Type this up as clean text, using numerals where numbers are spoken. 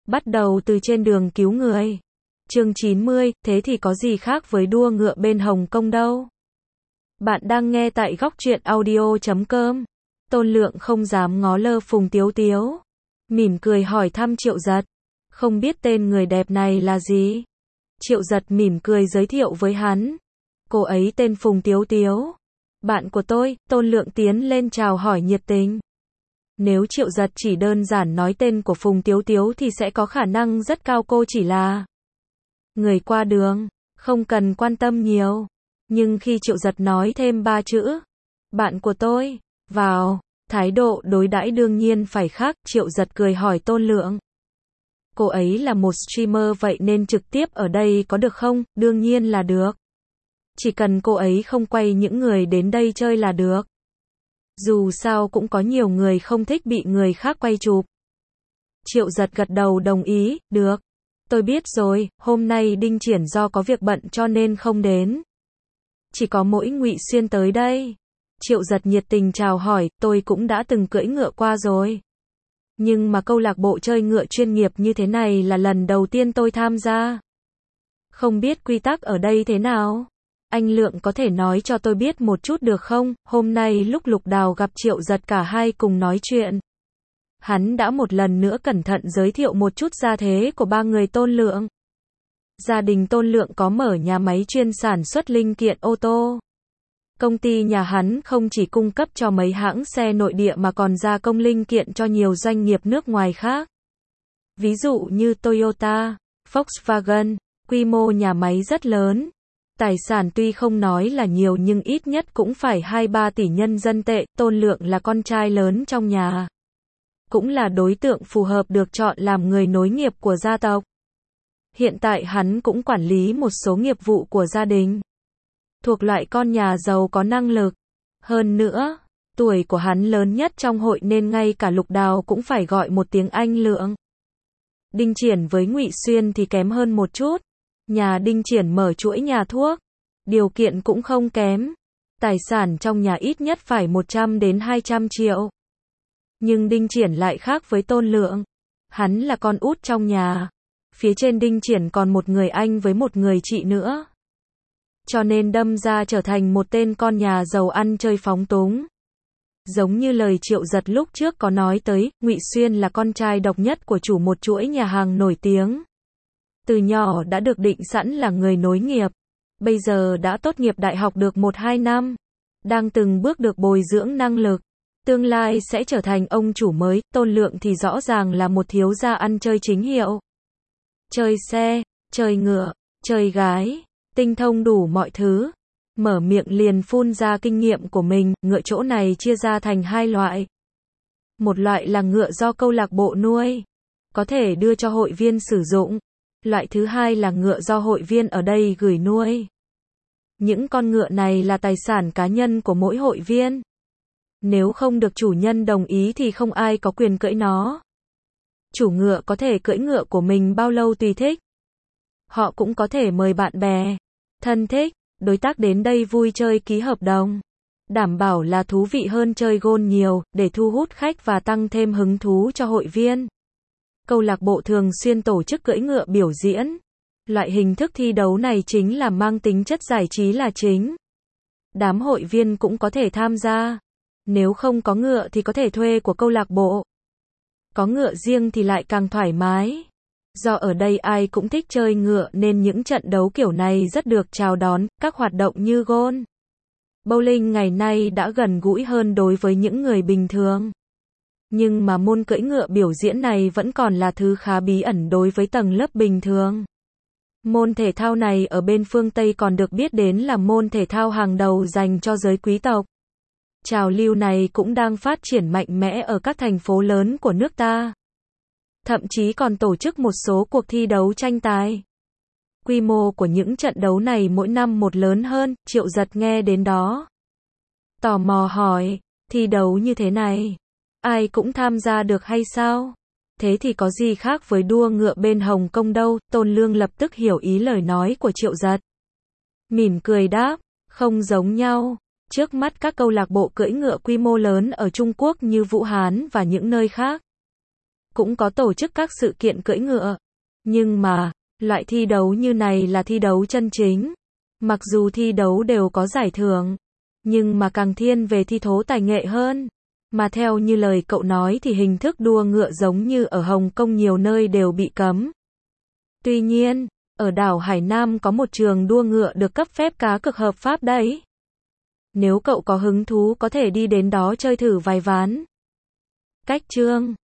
Bắt đầu từ trên đường cứu người. Chương 90, thế thì có gì khác với đua ngựa bên Hồng Kông đâu. Bạn đang nghe tại góc truyện audio.com. Tôn Lượng không dám ngó lơ Phùng Tiếu Tiếu. Mỉm cười hỏi thăm Triệu Giật. Không biết tên người đẹp này là gì? Triệu Giật mỉm cười giới thiệu với hắn. Cô ấy tên Phùng Tiếu Tiếu. Bạn của tôi. Tôn Lượng tiến lên chào hỏi nhiệt tình. Nếu Triệu Giật chỉ đơn giản nói tên của Phùng Tiếu Tiếu thì sẽ có khả năng rất cao cô chỉ là người qua đường, không cần quan tâm nhiều. Nhưng khi Triệu Giật nói thêm 3 chữ, bạn của tôi, vào, thái độ đối đãi đương nhiên phải khác. Triệu Giật cười hỏi Tôn Lượng. Cô ấy là một streamer vậy nên trực tiếp ở đây có được không? Đương nhiên là được. Chỉ cần cô ấy không quay những người đến đây chơi là được. Dù sao cũng có nhiều người không thích bị người khác quay chụp. Triệu Giật gật đầu đồng ý, được. Tôi biết rồi, hôm nay Đinh Triển do có việc bận cho nên không đến. Chỉ có mỗi Ngụy Xuyên tới đây. Triệu Giật nhiệt tình chào hỏi, tôi cũng đã từng cưỡi ngựa qua rồi. Nhưng mà câu lạc bộ chơi ngựa chuyên nghiệp như thế này là lần đầu tiên tôi tham gia. Không biết quy tắc ở đây thế nào? Anh Lượng có thể nói cho tôi biết một chút được không? Hôm nay lúc Lục Đào gặp Triệu Giật cả hai cùng nói chuyện. Hắn đã một lần nữa cẩn thận giới thiệu một chút gia thế của ba người Tôn Lượng. Gia đình Tôn Lượng có mở nhà máy chuyên sản xuất linh kiện ô tô. Công ty nhà hắn không chỉ cung cấp cho mấy hãng xe nội địa mà còn gia công linh kiện cho nhiều doanh nghiệp nước ngoài khác. Ví dụ như Toyota, Volkswagen, quy mô nhà máy rất lớn. Tài sản tuy không nói là nhiều nhưng ít nhất cũng phải 2-3 tỷ nhân dân tệ. Tôn Lượng là con trai lớn trong nhà. Cũng là đối tượng phù hợp được chọn làm người nối nghiệp của gia tộc. Hiện tại hắn cũng quản lý một số nghiệp vụ của gia đình. Thuộc loại con nhà giàu có năng lực. Hơn nữa, tuổi của hắn lớn nhất trong hội nên ngay cả Lục Đào cũng phải gọi một tiếng anh Lượng. Đinh Triển với Ngụy Xuyên thì kém hơn một chút. Nhà Đinh Triển mở chuỗi nhà thuốc. Điều kiện cũng không kém. Tài sản trong nhà ít nhất phải 100 đến 200 triệu. Nhưng Đinh Triển lại khác với Tôn Lượng. Hắn là con út trong nhà. Phía trên Đinh Triển còn một người anh với một người chị nữa. Cho nên đâm ra trở thành một tên con nhà giàu ăn chơi phóng túng. Giống như lời Triệu Giật lúc trước có nói tới, Ngụy Xuyên là con trai độc nhất của chủ một chuỗi nhà hàng nổi tiếng. Từ nhỏ đã được định sẵn là người nối nghiệp. Bây giờ đã tốt nghiệp đại học được 1-2 năm. Đang từng bước được bồi dưỡng năng lực. Tương lai sẽ trở thành ông chủ mới. Tôn Lượng thì rõ ràng là một thiếu gia ăn chơi chính hiệu. Chơi xe, chơi ngựa, chơi gái, tinh thông đủ mọi thứ. Mở miệng liền phun ra kinh nghiệm của mình. Ngựa chỗ này chia ra thành 2 loại. Một loại là ngựa do câu lạc bộ nuôi, có thể đưa cho hội viên sử dụng. Loại thứ hai là ngựa do hội viên ở đây gửi nuôi. Những con ngựa này là tài sản cá nhân của mỗi hội viên. Nếu không được chủ nhân đồng ý thì không ai có quyền cưỡi nó. Chủ ngựa có thể cưỡi ngựa của mình bao lâu tùy thích. Họ cũng có thể mời bạn bè, thân thích, đối tác đến đây vui chơi ký hợp đồng. Đảm bảo là thú vị hơn chơi gôn nhiều, để thu hút khách và tăng thêm hứng thú cho hội viên. Câu lạc bộ thường xuyên tổ chức cưỡi ngựa biểu diễn. Loại hình thức thi đấu này chính là mang tính chất giải trí là chính. Đám hội viên cũng có thể tham gia. Nếu không có ngựa thì có thể thuê của câu lạc bộ. Có ngựa riêng thì lại càng thoải mái. Do ở đây ai cũng thích chơi ngựa nên những trận đấu kiểu này rất được chào đón. Các hoạt động như golf, bowling ngày nay đã gần gũi hơn đối với những người bình thường. Nhưng mà môn cưỡi ngựa biểu diễn này vẫn còn là thứ khá bí ẩn đối với tầng lớp bình thường. Môn thể thao này ở bên phương Tây còn được biết đến là môn thể thao hàng đầu dành cho giới quý tộc. Trào lưu này cũng đang phát triển mạnh mẽ ở các thành phố lớn của nước ta. Thậm chí còn tổ chức một số cuộc thi đấu tranh tài. Quy mô của những trận đấu này mỗi năm một lớn hơn. Triệu Giật nghe đến đó, tò mò hỏi, thi đấu như thế này, ai cũng tham gia được hay sao? Thế thì có gì khác với đua ngựa bên Hồng Kông đâu? Tôn Lương lập tức hiểu ý lời nói của Triệu Giật. Mỉm cười đáp, không giống nhau. Trước mắt các câu lạc bộ cưỡi ngựa quy mô lớn ở Trung Quốc như Vũ Hán và những nơi khác cũng có tổ chức các sự kiện cưỡi ngựa. Nhưng mà, loại thi đấu như này là thi đấu chân chính. Mặc dù thi đấu đều có giải thưởng, nhưng mà càng thiên về thi thố tài nghệ hơn. Mà theo như lời cậu nói thì hình thức đua ngựa giống như ở Hồng Kông nhiều nơi đều bị cấm. Tuy nhiên, ở đảo Hải Nam có một trường đua ngựa được cấp phép cá cược hợp pháp đấy. Nếu cậu có hứng thú có thể đi đến đó chơi thử vài ván. Cách chương